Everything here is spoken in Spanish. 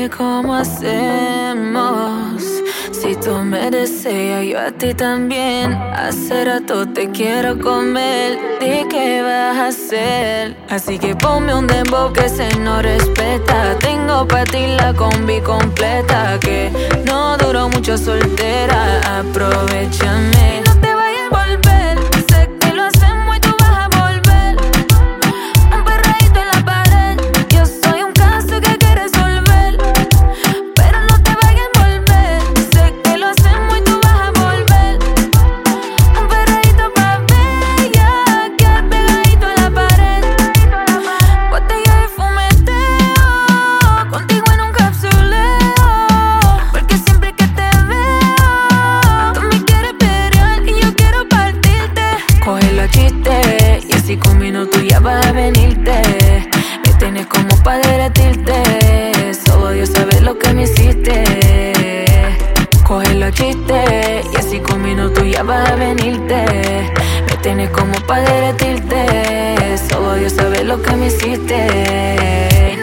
cómo hacemos. Si tú me deseas, yo a ti también. Hace rato te quiero comer. Di qué vas a hacer. Así que ponme un dembow que se no respeta. Tengo pa' ti la combi completa. Que no duró mucho soltera. Aprovechame. No te vayas a volver. Sé que lo hacemos y tú vas a volver. Un perreíto en la pared. Yo soy un caso que hay que resolver. Pero no te vayas a volver. Sé que lo hacemos y tú vas a volver. Un perreíto pa' bella, que pegadito a la pared. Botella de fumeteo, contigo en un capsuleo. Porque siempre que te veo, tú me quieres pelear y yo quiero partirte. Cógelo a chiste, y así con minutos ya vas a venirte. Me tienes como pa' derretirte. Solo Dios sabe lo que me hiciste. Cógelo a chiste, y así con minutos ya vas a venirte. Me tienes como pa' derretirte. Solo Dios sabe lo que me hiciste.